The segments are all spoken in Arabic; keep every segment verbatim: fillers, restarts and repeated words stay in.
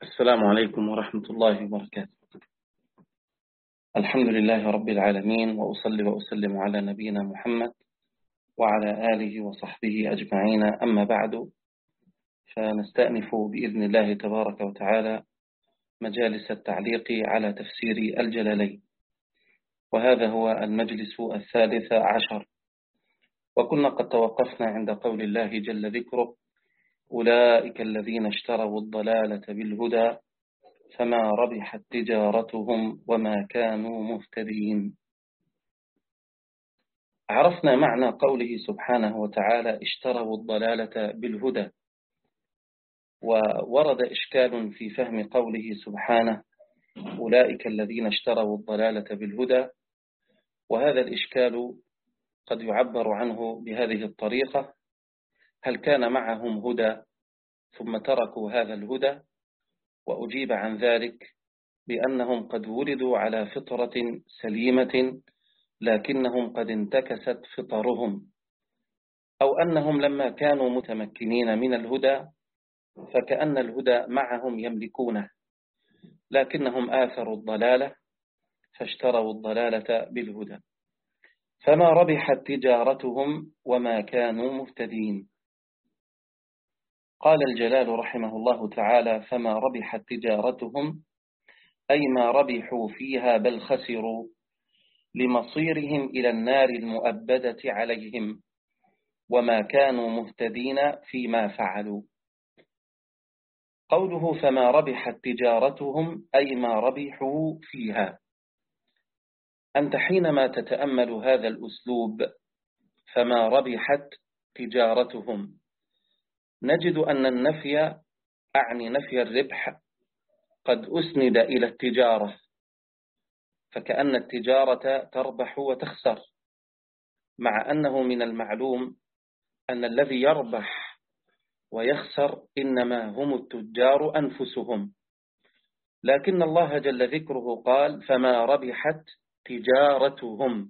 السلام عليكم ورحمة الله وبركاته. الحمد لله رب العالمين، وأصلي وأسلم على نبينا محمد وعلى آله وصحبه أجمعين، أما بعد، فنستأنف بإذن الله تبارك وتعالى مجالس التعليق على تفسير الجلالين، وهذا هو المجلس الثالث عشر. وكنا قد توقفنا عند قول الله جل ذكره: أولئك الذين اشتروا الضلالة بالهدى فما ربحت تجارتهم وما كانوا مهتدين. عرفنا معنى قوله سبحانه وتعالى: اشتروا الضلالة بالهدى، وورد إشكال في فهم قوله سبحانه: أولئك الذين اشتروا الضلالة بالهدى، وهذا الإشكال قد يعبر عنه بهذه الطريقة: هل كان معهم هدى ثم تركوا هذا الهدى؟ وأجيب عن ذلك بأنهم قد ولدوا على فطرة سليمة، لكنهم قد انتكست فطرهم، أو أنهم لما كانوا متمكنين من الهدى فكأن الهدى معهم يملكونه، لكنهم آثروا الضلالة فاشتروا الضلالة بالهدى، فما ربحت تجارتهم وما كانوا مهتدين. قال الجلال رحمه الله تعالى: فما ربحت تجارتهم، أي ما ربحوا فيها بل خسروا، لمصيرهم إلى النار المؤبدة عليهم، وما كانوا مهتدين فيما فعلوا. قوله فما ربحت تجارتهم أي ما ربحوا فيها. أنت حينما تتأمل هذا الأسلوب فما ربحت تجارتهم، نجد أن النفي أعني نفي الربح قد أسند إلى التجارة، فكأن التجارة تربح وتخسر، مع أنه من المعلوم أن الذي يربح ويخسر إنما هم التجار أنفسهم، لكن الله جل ذكره قال: فما ربحت تجارتهم،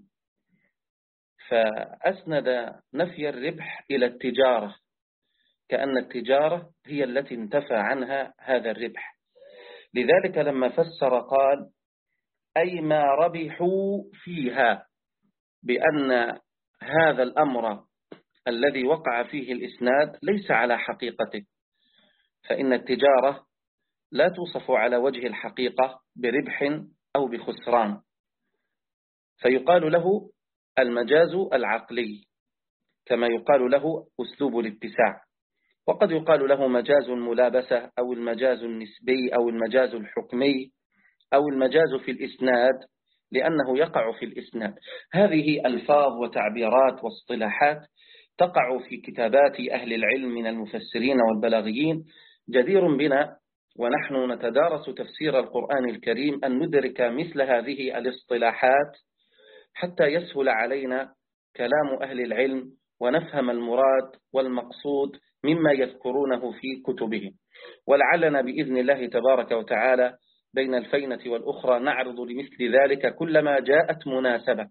فأسند نفي الربح إلى التجارة، كأن التجارة هي التي انتفى عنها هذا الربح. لذلك لما فسر قال: أي ما ربحوا فيها، بأن هذا الأمر الذي وقع فيه الإسناد ليس على حقيقته، فإن التجارة لا توصف على وجه الحقيقة بربح أو بخسران، فيقال له المجاز العقلي، كما يقال له أسلوب الاتساع، وقد يقال له مجاز الملابسة أو المجاز النسبي أو المجاز الحكمي أو المجاز في الإسناد، لأنه يقع في الإسناد. هذه ألفاظ وتعبيرات واصطلاحات تقع في كتابات أهل العلم من المفسرين والبلاغيين. جدير بنا ونحن نتدارس تفسير القرآن الكريم أن ندرك مثل هذه الاصطلاحات حتى يسهل علينا كلام أهل العلم ونفهم المراد والمقصود مما يذكرونه في كتبهم، ولعلنا بإذن الله تبارك وتعالى بين الفينة والأخرى نعرض لمثل ذلك كلما جاءت مناسبة.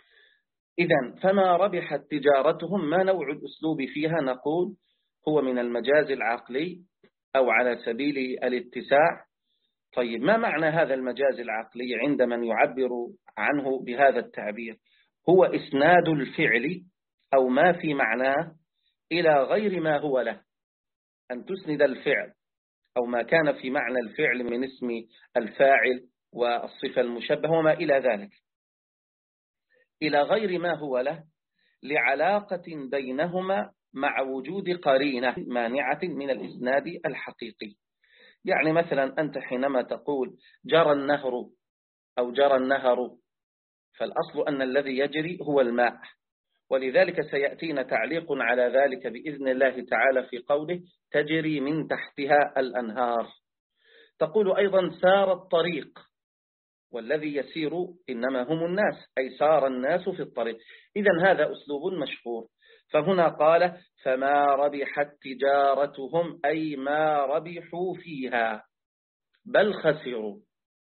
إذن فما ربحت تجارتهم، ما نوع الأسلوب فيها؟ نقول هو من المجاز العقلي أو على سبيل الاتساع. طيب، ما معنى هذا المجاز العقلي عند من يعبر عنه بهذا التعبير؟ هو إسناد الفعل أو ما في معناه إلى غير ما هو له، أن تسند الفعل أو ما كان في معنى الفعل من اسم الفاعل والصفة المشبهة وما إلى ذلك إلى غير ما هو له، لعلاقة بينهما مع وجود قرينة مانعة من الإسناد الحقيقي. يعني مثلا أنت حينما تقول جرى النهر أو جرى النهر، فالأصل أن الذي يجري هو الماء، ولذلك سيأتينا تعليق على ذلك بإذن الله تعالى في قوله تجري من تحتها الأنهار. تقول أيضا سار الطريق، والذي يسير إنما هم الناس، أي سار الناس في الطريق. إذن هذا أسلوب مشهور. فهنا قال فما ربحت تجارتهم، أي ما ربحوا فيها بل خسروا.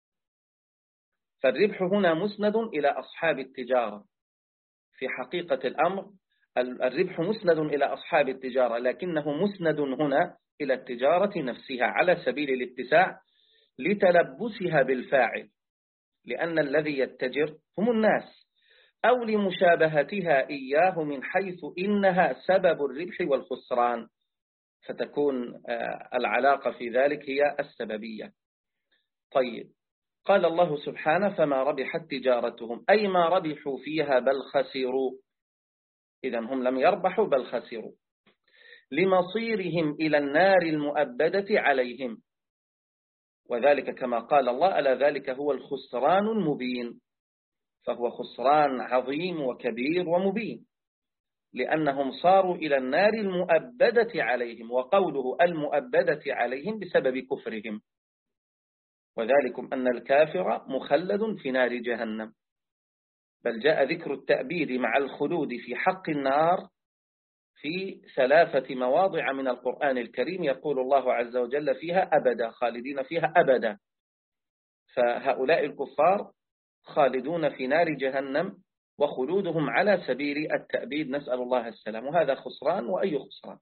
فالربح هنا مسند إلى أصحاب التجارة، في حقيقة الأمر الربح مسند إلى أصحاب التجارة، لكنه مسند هنا إلى التجارة نفسها على سبيل الاتساع لتلبسها بالفاعل، لأن الذي يتجر هم الناس، أو لمشابهتها إياه من حيث إنها سبب الربح والخسران، فتكون العلاقة في ذلك هي السببية. طيب، قال الله سبحانه فما ربحت تجارتهم، أي ما ربحوا فيها بل خسروا، إذن هم لم يربحوا بل خسروا، لمصيرهم إلى النار المؤبدة عليهم، وذلك كما قال الله ألا ذلك هو الخسران المبين، فهو خسران عظيم وكبير ومبين، لأنهم صاروا إلى النار المؤبدة عليهم، وقوله المؤبدة عليهم بسبب كفرهم، وذلكم أن الكافر مخلد في نار جهنم، بل جاء ذكر التأبيد مع الخلود في حق النار في ثلاثة مواضع من القرآن الكريم، يقول الله عز وجل فيها أبدا، خالدين فيها أبدا، فهؤلاء الكفار خالدون في نار جهنم وخلودهم على سبيل التأبيد، نسأل الله السلام، وهذا خسران وأي خسران.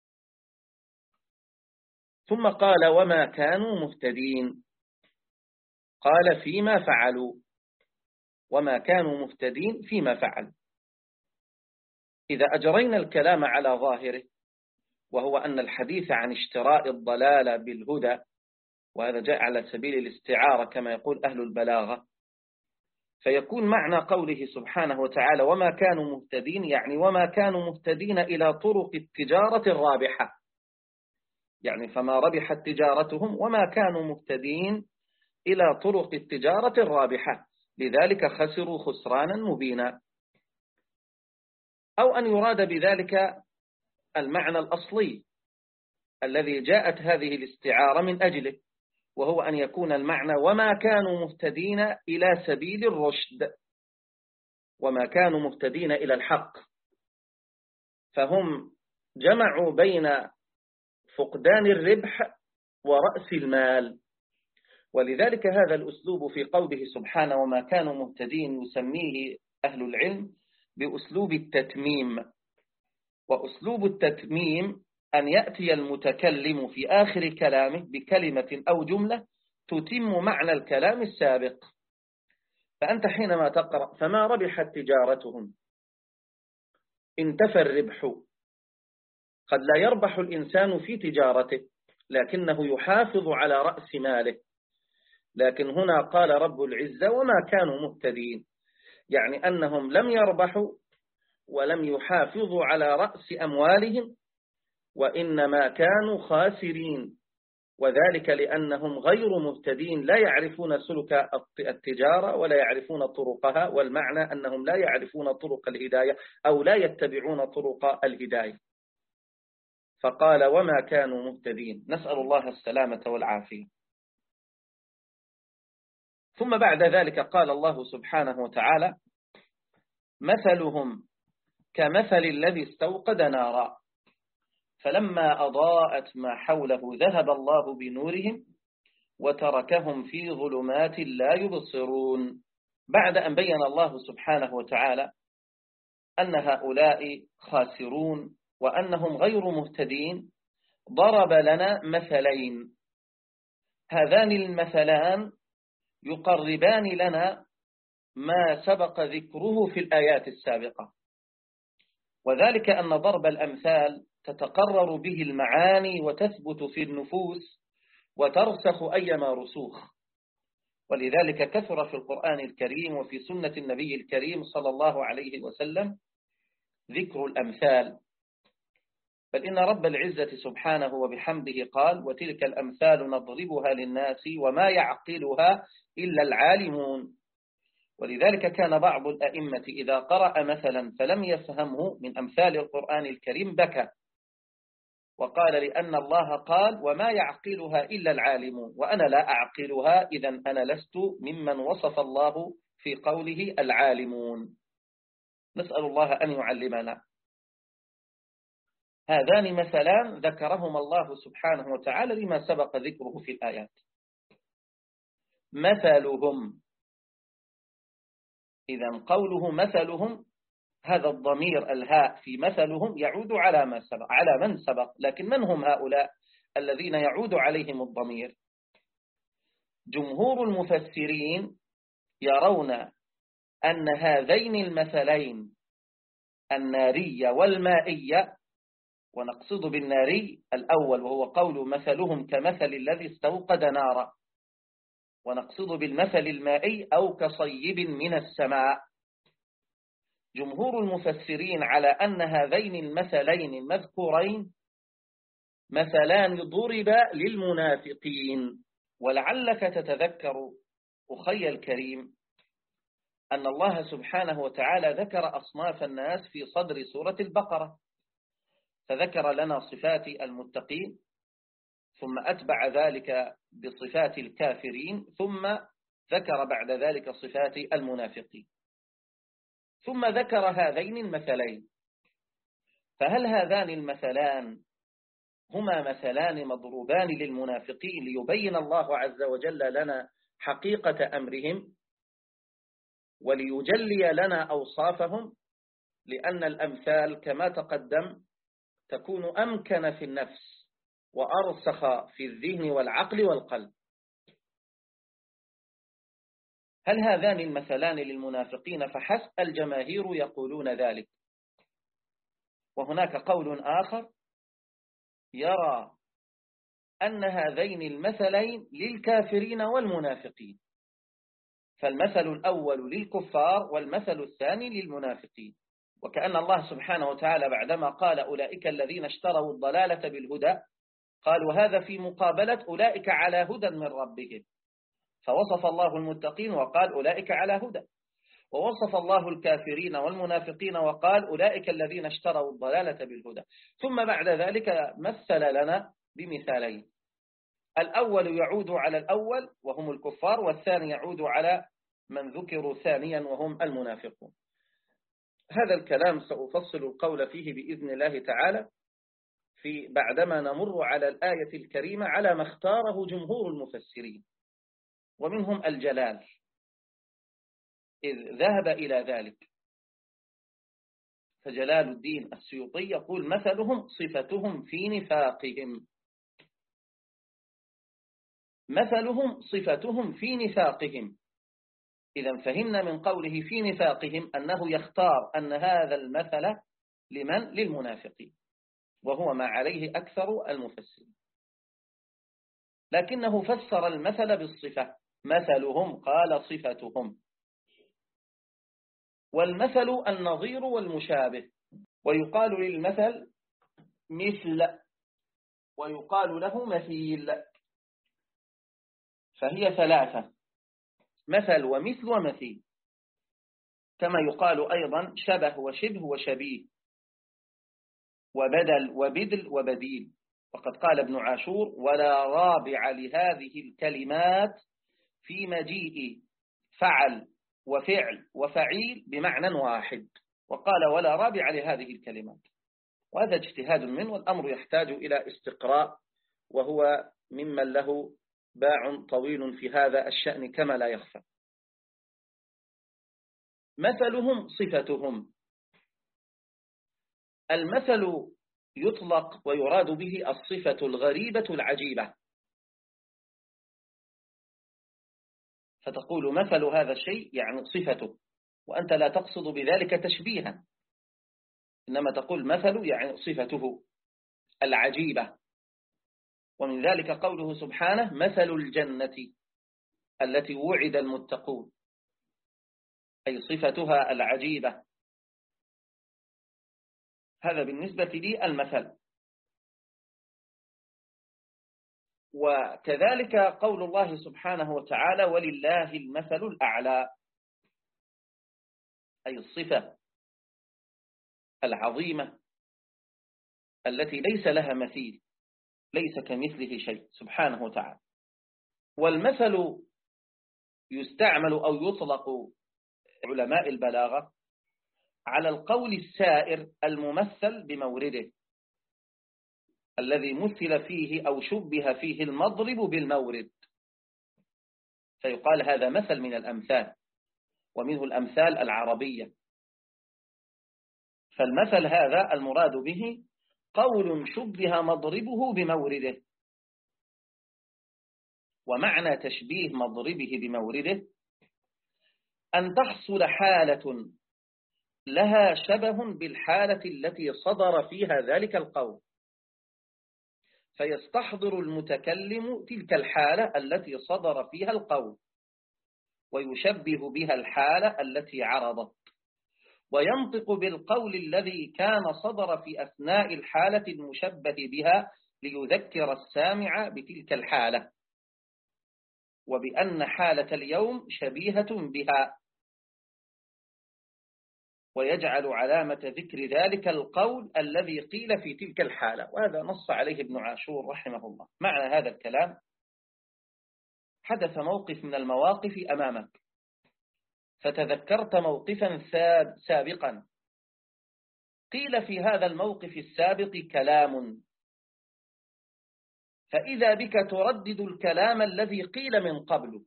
ثم قال وما كانوا مهتدين، قال فيما فعلوا، وما كانوا مهتدين فيما فعلوا. إذا أجرينا الكلام على ظاهره، وهو أن الحديث عن اشتراء الضلال بالهدى، وهذا جاء على سبيل الاستعارة كما يقول أهل البلاغة، فيكون معنى قوله سبحانه وتعالى وما كانوا مهتدين، يعني وما كانوا مهتدين إلى طرق التجارة الرابحة، يعني فما ربحت تجارتهم وما كانوا مهتدين إلى طرق التجارة الرابحة، لذلك خسروا خسرانا مبينا. أو أن يراد بذلك المعنى الأصلي الذي جاءت هذه الاستعارة من أجله، وهو أن يكون المعنى وما كانوا مهتدين إلى سبيل الرشد، وما كانوا مهتدين إلى الحق، فهم جمعوا بين فقدان الربح ورأس المال، ولذلك هذا الأسلوب في قوله سبحانه وما كانوا مهتدين يسميه أهل العلم بأسلوب التتميم. وأسلوب التتميم أن يأتي المتكلم في آخر كلامه بكلمة أو جملة تتم معنى الكلام السابق. فأنت حينما تقرأ فما ربحت تجارتهم، انتفى الربح، قد لا يربح الإنسان في تجارته لكنه يحافظ على رأس ماله، لكن هنا قال رب العزة وما كانوا مهتدين، يعني أنهم لم يربحوا ولم يحافظوا على رأس أموالهم، وإنما كانوا خاسرين، وذلك لأنهم غير مهتدين، لا يعرفون سلك التجارة ولا يعرفون طرقها، والمعنى أنهم لا يعرفون طرق الهداية أو لا يتبعون طرق الهداية، فقال وما كانوا مهتدين، نسأل الله السلامة والعافية. ثم بعد ذلك قال الله سبحانه وتعالى مثلهم كمثل الذي استوقد نارا فلما أضاءت ما حوله ذهب الله بنورهم وتركهم في ظلمات لا يبصرون. بعد أن بين الله سبحانه وتعالى أن هؤلاء خاسرون وأنهم غير مهتدين، ضرب لنا مثلين، هذان المثلان يقربان لنا ما سبق ذكره في الآيات السابقة، وذلك أن ضرب الأمثال تتقرر به المعاني وتثبت في النفوس وترسخ أيما رسوخ، ولذلك كثر في القرآن الكريم وفي سنة النبي الكريم صلى الله عليه وسلم ذكر الأمثال. بل إن رب العزة سبحانه وبحمده قال وتلك الأمثال نضربها للناس وما يعقلها إلا العالمون. ولذلك كان بعض الأئمة إذا قرأ مثلا فلم يفهمه من أمثال القرآن الكريم بكى وقال لأن الله قال وما يعقلها إلا العالمون، وأنا لا أعقلها، إذن أنا لست ممن وصف الله في قوله العالمون. نسأل الله أن يعلمنا. هذان مثلان ذكرهما الله سبحانه وتعالى لما سبق ذكره في الآيات. مثلهم، إذن قوله مثلهم هذا الضمير الهاء في مثلهم يعود على ما سبق، على من سبق، لكن من هم هؤلاء الذين يعود عليهم الضمير؟ جمهور المفسرين يرون أن هذين المثلين النارية والمائية، ونقصد بالناري الأول وهو قول مثلهم كمثل الذي استوقد نارا، ونقصد بالمثل المائي أو كصيب من السماء. جمهور المفسرين على أن هذين المثلين المذكورين مثلان ضربا للمنافقين. ولعلك تتذكر أخي الكريم أن الله سبحانه وتعالى ذكر أصناف الناس في صدر سورة البقرة، فذكر لنا صفات المتقين، ثم أتبع ذلك بصفات الكافرين، ثم ذكر بعد ذلك صفات المنافقين، ثم ذكر هذين المثلين. فهل هذان المثلان هما مثلان مضروبان للمنافقين ليبين الله عز وجل لنا حقيقة أمرهم وليجلي لنا أوصافهم؟ لأن الأمثال كما تقدم تكون أمكن في النفس وأرسخ في الذهن والعقل والقلب. هل هذان المثلان للمنافقين فحسب؟ الجماهير يقولون ذلك، وهناك قول آخر يرى أن هذين المثلين للكافرين والمنافقين، فالمثل الأول للكفار والمثل الثاني للمنافقين. وكأن الله سبحانه وتعالى بعدما قال أولئك الذين اشتروا الضلالة بالهدى قال وهذا في مقابلة أولئك على هدى من ربهم، فوصف الله المتقين وقال أولئك على هدى، ووصف الله الكافرين والمنافقين وقال أولئك الذين اشتروا الضلالة بالهدى. ثم بعد ذلك مثل لنا بمثالين، الأول يعود على الأول وهم الكفار، والثاني يعود على من ذكروا ثانيا وهم المنافقون. هذا الكلام سأفصل القول فيه بإذن الله تعالى في بعدما نمر على الآية الكريمة على ما اختاره جمهور المفسرين، ومنهم الجلال إذ ذهب إلى ذلك. فجلال الدين السيوطي يقول مثلهم صفتهم في نفاقهم، مثلهم صفتهم في نفاقهم. إذا فهمنا من قوله في نفاقهم أنه يختار أن هذا المثل لمن؟ للمنافقين، وهو ما عليه أكثر المفسرين، لكنه فسر المثل بالصفة، مثلهم قال صفتهم. والمثل النظير والمشابه، ويقال للمثل مثل ويقال له مثيل، فهي ثلاثة: مثل ومثل ومثيل. كما يقال أيضا شبه وشبه وشبيه، وبدل وبدل وبديل. وقد قال ابن عاشور ولا رابع لهذه الكلمات في مجيء فعل وفعل وفعيل بمعنى واحد، وقال ولا رابع لهذه الكلمات. وهذا اجتهاد منه، والأمر يحتاج إلى استقراء، وهو ممن له باع طويل في هذا الشأن كما لا يخفى. مثلهم صفتهم. المثل يطلق ويراد به الصفة الغريبة العجيبة، فتقول مثل هذا الشيء يعني صفته، وأنت لا تقصد بذلك تشبيها، إنما تقول مثل يعني صفته العجيبة. ومن ذلك قوله سبحانه مثل الجنة التي وعد المتقون، أي صفتها العجيبة. هذا بالنسبة لي المثل. وكذلك قول الله سبحانه وتعالى ولله المثل الأعلى، أي الصفة العظيمة التي ليس لها مثيل، ليس كمثله شيء سبحانه وتعالى. والمثل يستعمل أو يطلق علماء البلاغة على القول السائر الممثل بمورده، الذي مثل فيه أو شبه فيه المضرب بالمورد، فيقال هذا مثل من الأمثال، ومنه الأمثال العربية. فالمثل هذا المراد به قول شبه مضربه بمورده، ومعنى تشبيه مضربه بمورده أن تحصل حالة لها شبه بالحالة التي صدر فيها ذلك القول، فيستحضر المتكلم تلك الحالة التي صدر فيها القول ويشبه بها الحالة التي عرضت، وينطق بالقول الذي كان صدر في أثناء الحالة المشبه بها ليذكر السامع بتلك الحالة وبأن حالة اليوم شبيهة بها، ويجعل علامة ذكر ذلك القول الذي قيل في تلك الحالة. وهذا نص عليه ابن عاشور رحمه الله. معنى هذا الكلام: حدث موقف من المواقف أمامك، فتذكرت موقفا سابقا قيل في هذا الموقف السابق كلام، فإذا بك تردد الكلام الذي قيل من قبل،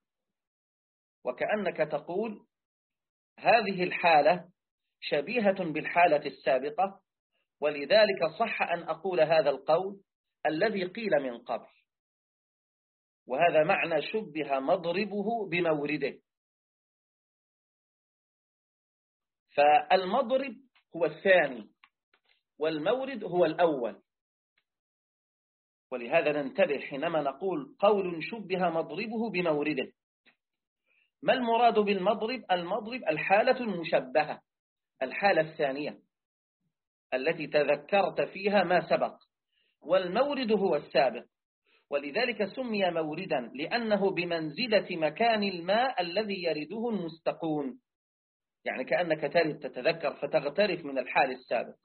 وكأنك تقول هذه الحالة شبيهة بالحالة السابقة، ولذلك صح أن أقول هذا القول الذي قيل من قبل. وهذا معنى شبه مضربه بمورده. فالمضرب هو الثاني والمورد هو الأول، ولهذا ننتبه حينما نقول قول شبه مضربه بمورده. ما المراد بالمضرب؟ المضرب الحالة المشبهة، الحالة الثانية التي تذكرت فيها ما سبق، والمورد هو السابق. ولذلك سمي موردا لأنه بمنزلة مكان الماء الذي يرده المستقون، يعني كأنك ترد تتذكر فتغترف من الحال السابق.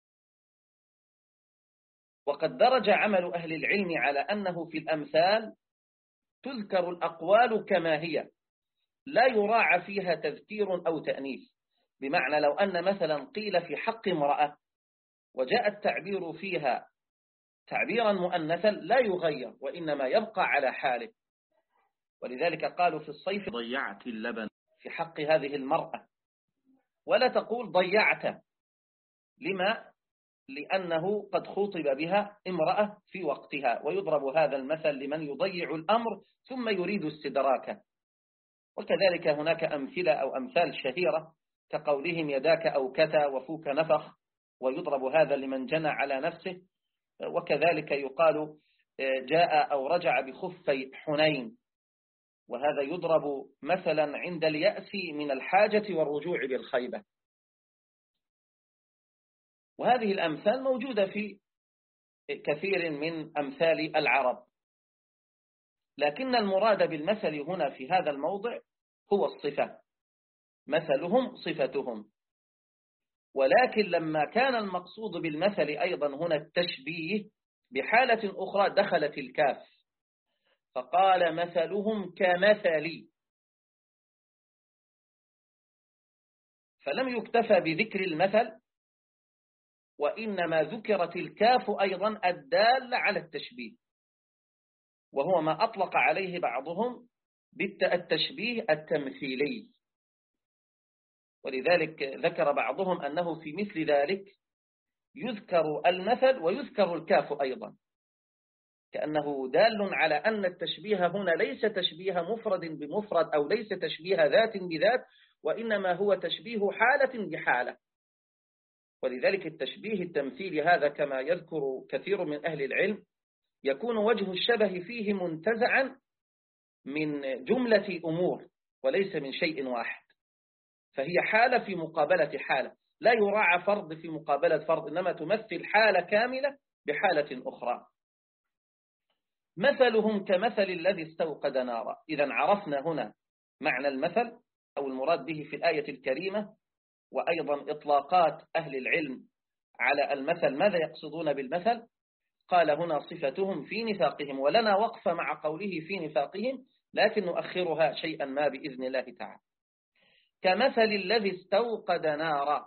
وقد درج عمل أهل العلم على أنه في الأمثال تذكر الأقوال كما هي، لا يراعى فيها تذكير أو تأنيث. بمعنى لو أن مثلا قيل في حق امرأة وجاء التعبير فيها تعبيرا مؤنثا لا يغير، وإنما يبقى على حاله. ولذلك قالوا في الصيف ضيعت اللبن في حق هذه المرأة، ولا تقول ضيعت. لما؟ لأنه قد خطب بها امرأة في وقتها، ويضرب هذا المثل لمن يضيع الأمر ثم يريد استدراكه. وكذلك هناك أمثلة أو أمثال شهيرة كقولهم يداك أو كتا وفوك نفخ، ويضرب هذا لمن جنى على نفسه. وكذلك يقال جاء أو رجع بخفي حنين، وهذا يضرب مثلا عند اليأس من الحاجة والرجوع بالخيبة. وهذه الأمثال موجودة في كثير من أمثال العرب، لكن المراد بالمثل هنا في هذا الموضع هو الصفة، مثلهم صفتهم. ولكن لما كان المقصود بالمثل أيضا هنا التشبيه بحالة أخرى دخلت الكاف، فقال مثلهم كمثلي، فلم يكتفى بذكر المثل، وإنما ذكرت الكاف أيضا الدالة على التشبيه، وهو ما أطلق عليه بعضهم بالتشبيه التمثيلي. ولذلك ذكر بعضهم أنه في مثل ذلك يذكر المثل ويذكر الكاف أيضا، كأنه دال على أن التشبيه هنا ليس تشبيه مفرد بمفرد أو ليس تشبيه ذات بذات، وإنما هو تشبيه حالة بحالة. ولذلك التشبيه التمثيلي هذا كما يذكر كثير من أهل العلم يكون وجه الشبه فيه منتزعا من جملة أمور وليس من شيء واحد، فهي حالة في مقابلة حالة، لا يراعى فرض في مقابلة فرض، إنما تمثل حالة كاملة بحالة أخرى. مثلهم كمثل الذي استوقد نارا. إذن عرفنا هنا معنى المثل أو المراد به في الآية الكريمة، وأيضا إطلاقات أهل العلم على المثل، ماذا يقصدون بالمثل؟ قال هنا صفتهم في نفاقهم، ولنا وقف مع قوله في نفاقهم، لكن نؤخرها شيئا ما بإذن الله تعالى. كمثل الذي استوقد نارا،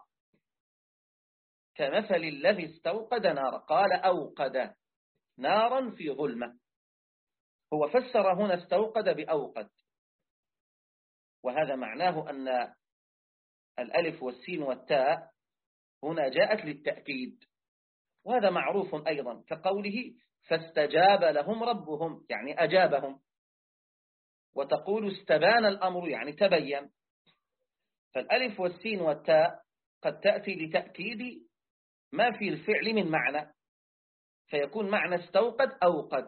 كمثل الذي استوقد نارا، قال أوقد نارا في ظلمة. هو فسر هنا استوقد بأوقد، وهذا معناه أن الألف والسين والتاء هنا جاءت للتأكيد، وهذا معروف أيضا كقوله فاستجاب لهم ربهم، يعني أجابهم. وتقول استبان الأمر يعني تبين. فالألف والسين والتاء قد تأتي لتأكيد ما في الفعل من معنى، فيكون معنى استوقد أوقد.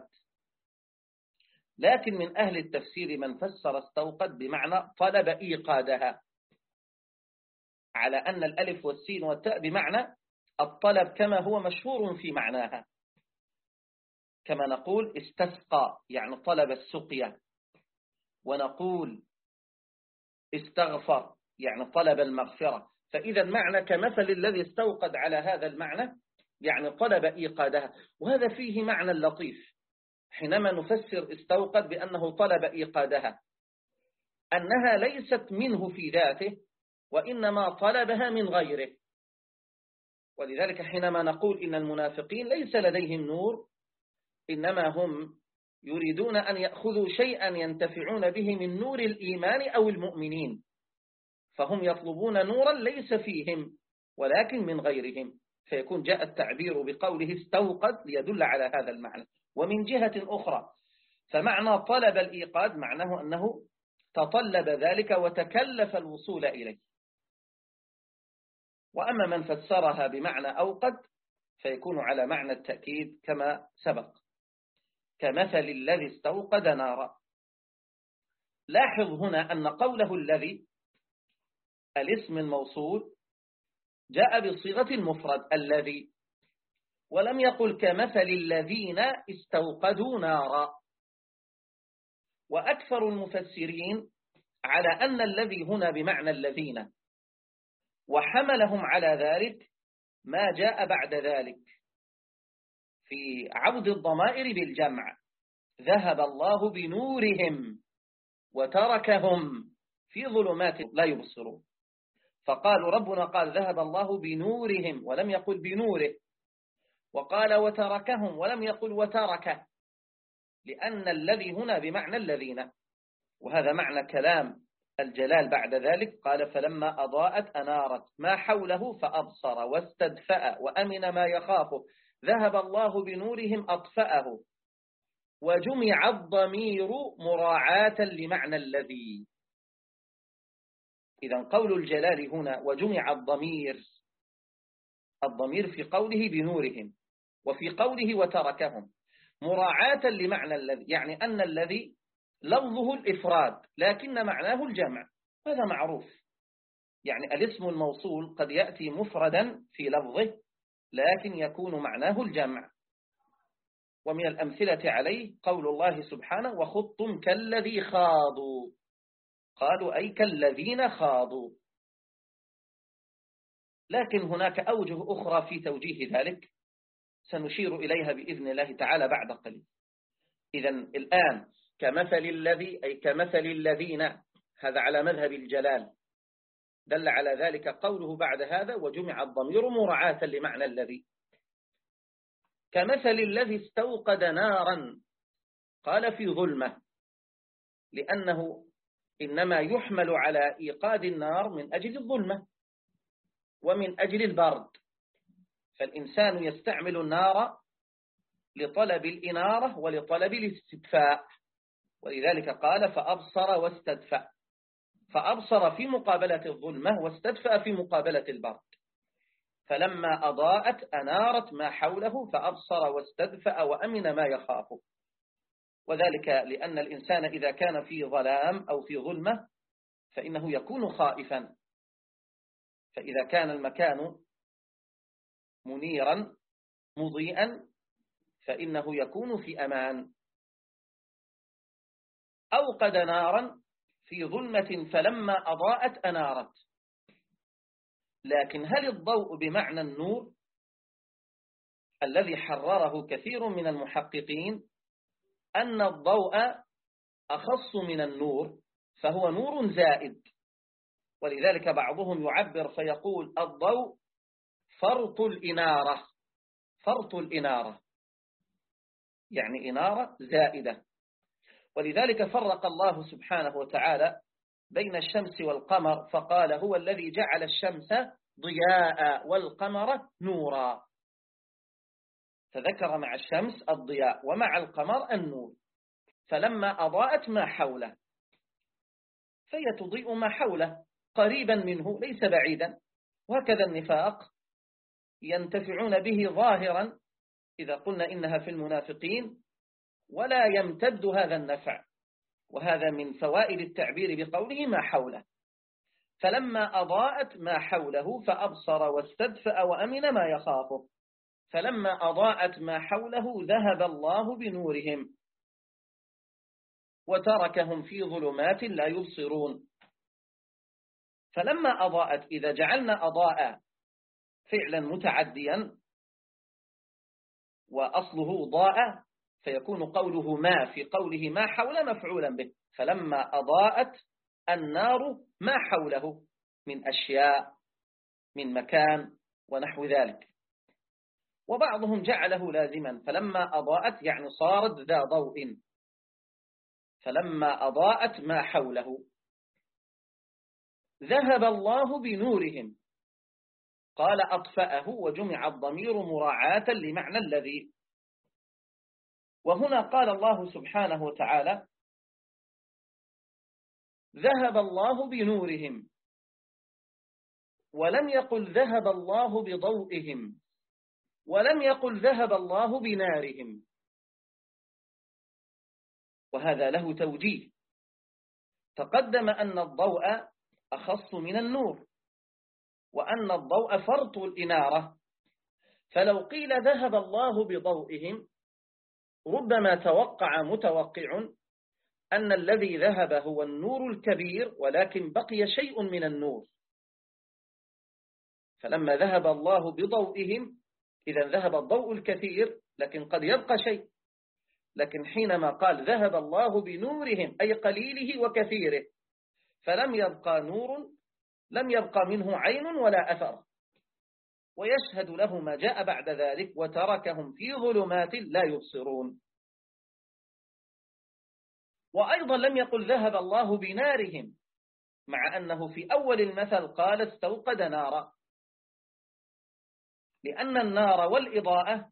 لكن من أهل التفسير من فسر استوقد بمعنى طلب إيقادها، على أن الألف والسين والتاء بمعنى الطلب كما هو مشهور في معناها، كما نقول استسقى يعني طلب السقيا، ونقول استغفر يعني طلب المغفرة. فإذا المعنى كمثل الذي استوقد على هذا المعنى، يعني طلب إيقادها. وهذا فيه معنى لطيف حينما نفسر استوقد بأنه طلب إيقادها، أنها ليست منه في ذاته، وإنما طلبها من غيره. ولذلك حينما نقول إن المنافقين ليس لديهم نور، إنما هم يريدون أن يأخذوا شيئا ينتفعون به من نور الإيمان أو المؤمنين، فهم يطلبون نورا ليس فيهم ولكن من غيرهم، فيكون جاء التعبير بقوله استوقد ليدل على هذا المعنى. ومن جهة أخرى فمعنى طلب الإيقاد معناه أنه تطلب ذلك وتكلف الوصول إليه. وأما من فسرها بمعنى أوقد فيكون على معنى التأكيد كما سبق، كمثل الذي استوقد نارا. لاحظ هنا أن قوله الذي الاسم الموصول جاء بصيغة المفرد الذي، ولم يقل كمثل الذين استوقدوا نارا. وأكثر المفسرين على أن الذي هنا بمعنى الذين، وحملهم على ذلك ما جاء بعد ذلك في عبد الضمائر بالجمع، ذهب الله بنورهم وتركهم في ظلمات لا يبصرون. فقالوا ربنا قال ذهب الله بنورهم ولم يقل بنوره، وقال وتركهم ولم يقل وتركه، لأن الذي هنا بمعنى الذين. وهذا معنى كلام الجلال بعد ذلك، قال فلما أضاءت أنارت ما حوله فأبصر واستدفأ وأمن ما يخافه ذهب الله بنورهم أطفأه. وجمع الضمير مراعاة لمعنى الذي. إذن قول الجلال هنا وجمع الضمير، الضمير في قوله بنورهم وفي قوله وتركهم مراعاة لمعنى الذي، يعني أن الذي لفظه الإفراد لكن معناه الجمع، هذا معروف. يعني الاسم الموصول قد يأتي مفردا في لفظه لكن يكون معناه الجمع. ومن الأمثلة عليه قول الله سبحانه وخضتم كالذي خاضوا، قالوا أي كالذين خاضوا. لكن هناك أوجه أخرى في توجيه ذلك سنشير إليها بإذن الله تعالى بعد قليل. إذن الآن كمثل الذي أي كمثل الذين، هذا على مذهب الجلال، دل على ذلك قوله بعد هذا وجمع الضمير مراعاة لمعنى الذي. كمثل الذي استوقد نارا، قال في ظلمة، لأنه إنما يحمل على إيقاد النار من أجل الظلمة ومن أجل البرد، فالإنسان يستعمل النار لطلب الإنارة ولطلب الاستدفاء، ولذلك قال فأبصر واستدفأ، فأبصر في مقابلة الظلمة واستدفأ في مقابلة البرد. فلما أضاءت أنارت ما حوله فأبصر واستدفأ وأمن ما يخاف. وذلك لأن الإنسان إذا كان في ظلام أو في ظلمة فإنه يكون خائفا، فإذا كان المكان منيرا مضيئا فإنه يكون في أمان. أوقد نارا في ظلمة فلما أضاءت أنارت. لكن هل الضوء بمعنى النور؟ الذي حرره كثير من المحققين أن الضوء أخص من النور، فهو نور زائد. ولذلك بعضهم يعبر فيقول الضوء فرط الإنارة، فرط الإنارة يعني إنارة زائدة. ولذلك فرق الله سبحانه وتعالى بين الشمس والقمر فقال هو الذي جعل الشمس ضياء والقمر نورا، فذكر مع الشمس الضياء ومع القمر النور. فلما أضاءت ما حوله فهي تضيء ما حوله قريبا منه ليس بعيدا. وهكذا النفاق ينتفعون به ظاهرا إذا قلنا إنها في المنافقين، ولا يمتد هذا النفع، وهذا من فوائد التعبير بقوله ما حوله. فلما أضاءت ما حوله فأبصر واستدفأ وأمن ما يخافه. فلما أضاءت ما حوله ذهب الله بنورهم وتركهم في ظلمات لا يبصرون. فلما أضاءت، إذا جعلنا أضاء فعلا متعديا وأصله ضاء فيكون قوله ما في قوله ما حول مفعولا به. فلما أضاءت النار ما حوله من أشياء من مكان ونحو ذلك. وبعضهم جعله لازما، فلما أضاءت يعني صارت ذا ضوء. فلما أضاءت ما حوله ذهب الله بنورهم. قال أطفأه وجمع الضمير مراعاة لمعنى الذي. وهنا قال الله سبحانه وتعالى ذهب الله بنورهم، ولم يقل ذهب الله بضوئهم، ولم يقل ذهب الله بنارهم. وهذا له توجيه. تقدم أن الضوء أخص من النور، وأن الضوء فرط الإنارة. فلو قيل ذهب الله بضوئهم ربما توقع متوقع أن الذي ذهب هو النور الكبير، ولكن بقي شيء من النور. فلما ذهب الله بضوئهم إذا ذهب الضوء الكثير، لكن قد يبقى شيء. لكن حينما قال ذهب الله بنورهم أي قليله وكثيره، فلم يبقى نور، لم يبقى منه عين ولا أثر. ويشهد له ما جاء بعد ذلك وتركهم في ظلمات لا يبصرون. وأيضا لم يقل ذهب الله بنارهم، مع أنه في أول المثل قال استوقد نارا، لأن النار والإضاءة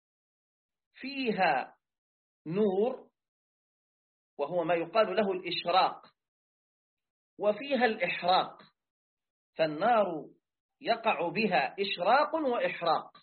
فيها نور وهو ما يقال له الإشراق، وفيها الإحراق. فالنار يقع بها إشراق وإحراق.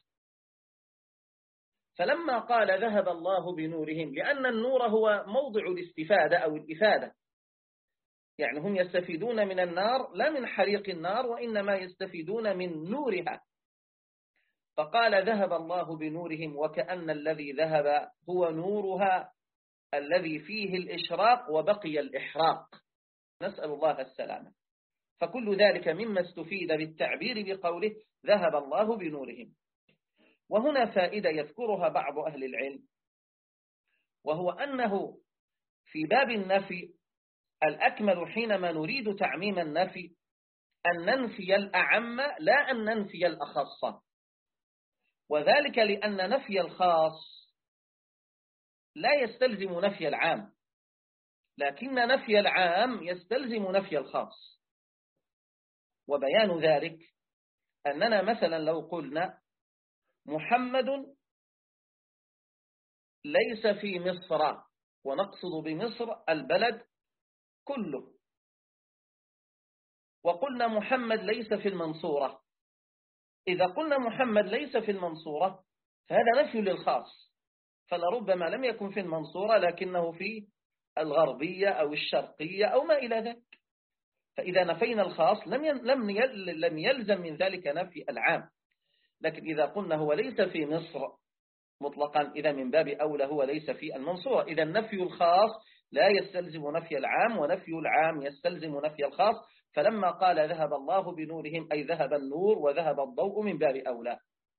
فلما قال ذهب الله بنورهم، لأن النور هو موضع الاستفادة أو الإفادة، يعني هم يستفيدون من النار لا من حريق النار، وإنما يستفيدون من نورها. فقال ذهب الله بنورهم، وكأن الذي ذهب هو نورها الذي فيه الإشراق وبقي الإحراق، نسأل الله السلامة. فكل ذلك مما استفيد بالتعبير بقوله ذهب الله بنورهم. وهنا فائدة يذكرها بعض أهل العلم، وهو أنه في باب النفي الأكمل حينما نريد تعميم النفي أن ننفي الأعم لا أن ننفي الأخص. وذلك لأن نفي الخاص لا يستلزم نفي العام، لكن نفي العام يستلزم نفي الخاص. وبيان ذلك أننا مثلا لو قلنا محمد ليس في مصر، ونقصد بمصر البلد كله، وقلنا محمد ليس في المنصورة. إذا قلنا محمد ليس في المنصورة فهذا نفي للخاص، فلربما لم يكن في المنصورة لكنه في الغربية أو الشرقية أو ما إلى ذلك. فإذا نفينا الخاص لم لم يلزم من ذلك نفي العام. لكن إذا قلنا هو ليس في مصر مطلقا، إذا من باب أولى هو ليس في المنصورة. إذا نفي الخاص لا يستلزم نفي العام، ونفي العام يستلزم نفي الخاص. فلما قال ذهب الله بنورهم أي ذهب النور وذهب الضوء من باب أولى.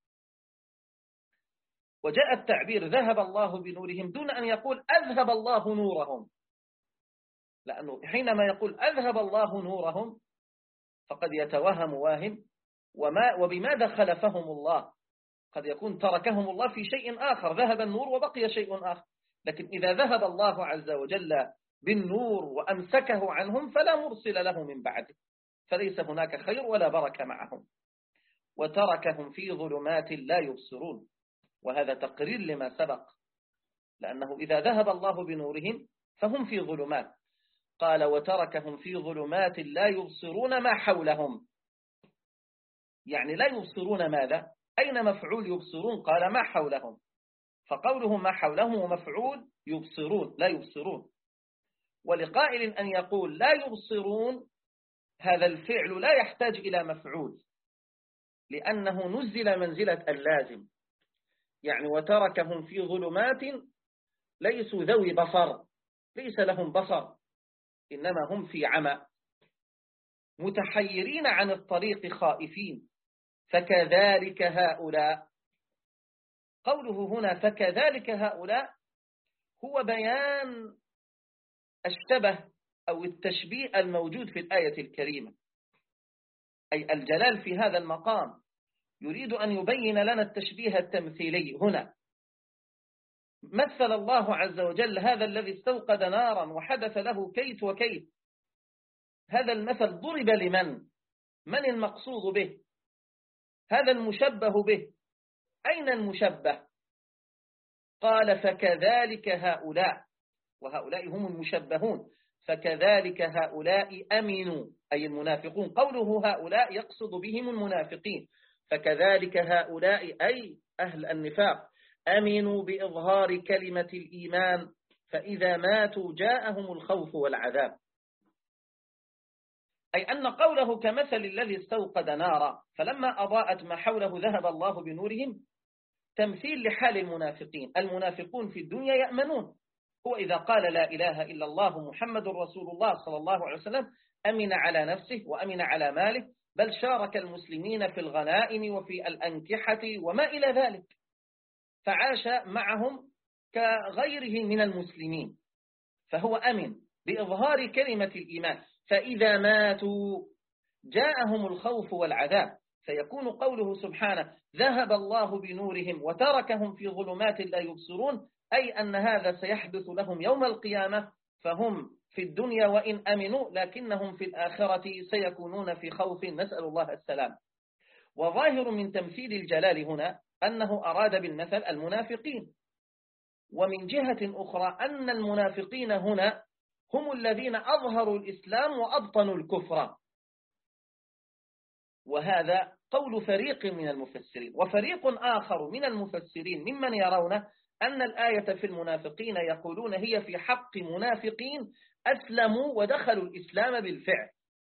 وجاء التعبير ذهب الله بنورهم دون أن يقول أذهب الله نورهم، لأنه حينما يقول أذهب الله نورهم فقد يتوهم واهم وما وبماذا خلفهم الله. قد يكون تركهم الله في شيء آخر، ذهب النور وبقي شيء آخر. لكن إذا ذهب الله عز وجل بالنور وأمسكه عنهم فلا مرسل له من بعده، فليس هناك خير ولا بركة معهم. وتركهم في ظلمات لا يبصرون، وهذا تقرير لما سبق، لأنه إذا ذهب الله بنورهم فهم في ظلمات. قال وتركهم في ظلمات لا يبصرون ما حولهم، يعني لا يبصرون ماذا؟ أين مفعول يبصرون؟ قال ما حولهم، فقوله ما حولهم ومفعول يبصرون لا يبصرون. ولقائل أن يقول لا يبصرون، هذا الفعل لا يحتاج إلى مفعول لأنه نزل منزلة اللازم، يعني وتركهم في ظلمات ليسوا ذوي بصر، ليس لهم بصر، إنما هم في عمى متحيرين عن الطريق خائفين، فكذلك هؤلاء. قوله هنا فكذلك هؤلاء هو بيان الشبه أو التشبيه الموجود في الآية الكريمة، أي الجلال في هذا المقام يريد أن يبين لنا التشبيه التمثيلي هنا. مثل الله عز وجل هذا الذي استوقد نارا وحدث له كيت وكيت، هذا المثل ضرب لمن؟ من المقصود به؟ هذا المشبه به، أين المشبه؟ قال فكذلك هؤلاء، وهؤلاء هم المشبهون، فكذلك هؤلاء أمنوا أي المنافقون. قوله هؤلاء يقصد بهم المنافقين، فكذلك هؤلاء أي أهل النفاق أمنوا بإظهار كلمة الإيمان فإذا ماتوا جاءهم الخوف والعذاب، أي أن قوله كمثل الذي استوقد نارا فلما أضاءت ما حوله ذهب الله بنورهم تمثيل لحال المنافقين. المنافقون في الدنيا يأمنون، هو إذا قال لا إله إلا الله محمد رسول الله صلى الله عليه وسلم أمن على نفسه وأمن على ماله، بل شارك المسلمين في الغنائم وفي الأنكحة وما إلى ذلك، فعاش معهم كغيره من المسلمين، فهو أمن بإظهار كلمة الإيمان فإذا ماتوا جاءهم الخوف والعذاب، فيكون قوله سبحانه ذهب الله بنورهم وتركهم في ظلمات لا يبصرون، أي أن هذا سيحدث لهم يوم القيامة، فهم في الدنيا وإن أمنوا لكنهم في الآخرة سيكونون في خوف، نسأل الله السلام. وظاهر من تمثيل الجلال هنا أنه أراد بالمثل المنافقين، ومن جهة أخرى أن المنافقين هنا هم الذين أظهروا الإسلام وأبطنوا الكفر، وهذا قول فريق من المفسرين. وفريق آخر من المفسرين ممن يرون أن الآية في المنافقين يقولون هي في حق منافقين أسلموا ودخلوا الإسلام بالفعل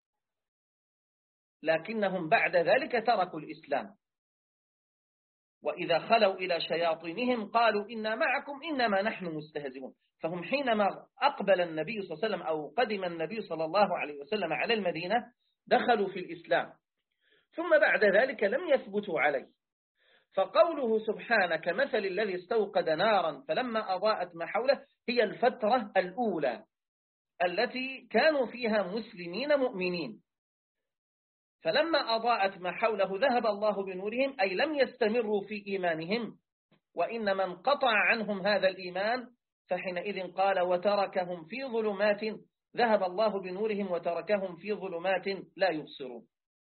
لكنهم بعد ذلك تركوا الإسلام، وإذا خلوا إلى شياطينهم قالوا إنا معكم إنما نحن مستهزئون. فهم حينما أقبل النبي صلى الله عليه وسلم أو قدم النبي صلى الله عليه وسلم على المدينة دخلوا في الإسلام، ثم بعد ذلك لم يثبتوا عليه. فقوله سبحانه كمثل الذي استوقد نارا فلما أضاءت ما حوله هي الفترة الأولى التي كانوا فيها مسلمين مؤمنين، فلما أضاءت ما حوله ذهب الله بنورهم، أي لم يستمروا في إيمانهم وإنما انقطع عنهم هذا الإيمان، فحينئذ قال وتركهم في ظلمات، ذهب الله بنورهم وتركهم في ظلمات لا يبصرون.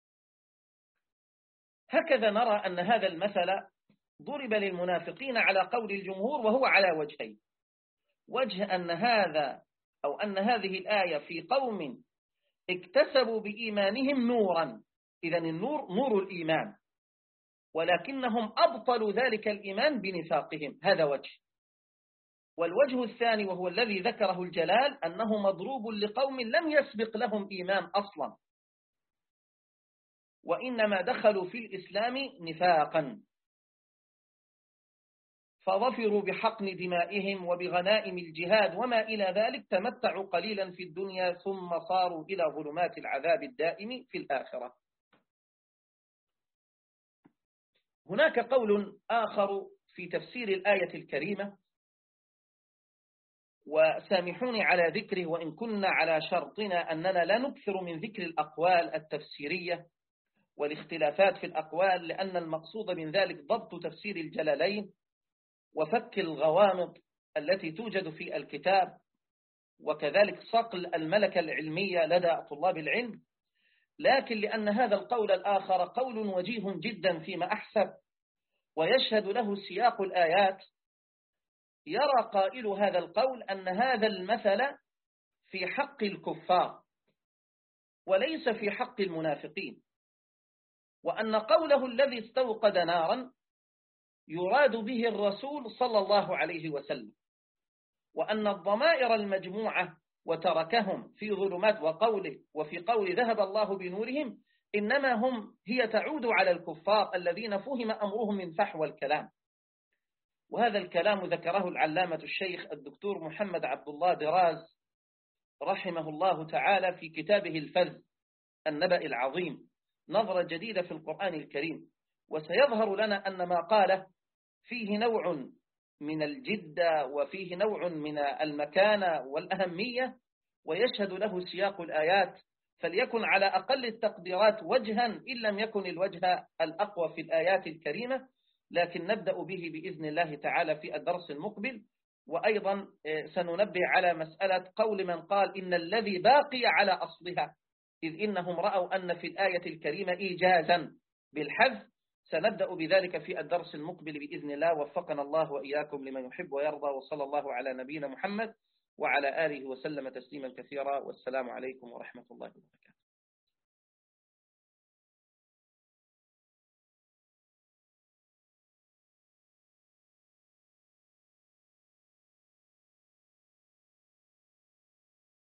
هكذا نرى أن هذا المثل ضرب للمنافقين على قول الجمهور، وهو على وجهين: وجه أن هذا أو أن هذه الآية في قوم اكتسبوا بإيمانهم نورا، إذن النور نور الإيمان، ولكنهم أبطلوا ذلك الإيمان بنفاقهم، هذا وجه. والوجه الثاني وهو الذي ذكره الجلال أنه مضروب لقوم لم يسبق لهم إيمان أصلا، وإنما دخلوا في الإسلام نفاقا، فظفروا بحقن دمائهم وبغنائم الجهاد وما إلى ذلك، تمتعوا قليلا في الدنيا ثم صاروا إلى ظلمات العذاب الدائم في الآخرة. هناك قول آخر في تفسير الآية الكريمة، وسامحوني على ذكره وإن كنا على شرطنا أننا لا نكثر من ذكر الأقوال التفسيرية والاختلافات في الأقوال، لأن المقصود من ذلك ضبط تفسير الجلالين وفك الغوامض التي توجد في الكتاب، وكذلك صقل الملكة العلمية لدى طلاب العلم. لكن لأن هذا القول الآخر قول وجيه جدا فيما أحسب ويشهد له سياق الآيات، يرى قائل هذا القول أن هذا المثل في حق الكفار وليس في حق المنافقين، وأن قوله الذي استوقد نارا يراد به الرسول صلى الله عليه وسلم، وأن الضمائر المجموعة وتركهم في ظلمات وقوله وفي قول ذهب الله بنورهم إنما هم هي تعود على الكفار الذين فهم أمرهم من فحوى الكلام. وهذا الكلام ذكره العلامة الشيخ الدكتور محمد عبد الله دراز رحمه الله تعالى في كتابه الفذ النبأ العظيم، نظرة جديدة في القرآن الكريم. وسيظهر لنا أن ما قاله فيه نوع من الجدة وفيه نوع من المكانة والأهمية، ويشهد له سياق الآيات، فليكن على أقل التقديرات وجها إن لم يكن الوجه الأقوى في الآيات الكريمة، لكن نبدأ به بإذن الله تعالى في الدرس المقبل. وأيضا سننبه على مسألة قول من قال إن الذي باقي على أصلها، إذ إنهم رأوا أن في الآية الكريمة إيجازا بالحذف. سنبدأ بذلك في الدرس المقبل بإذن الله، وفقنا الله وإياكم لمن يحب ويرضى، وصلى الله على نبينا محمد وعلى آله وسلم تسليما كثيرا، والسلام عليكم ورحمة الله وبركاته.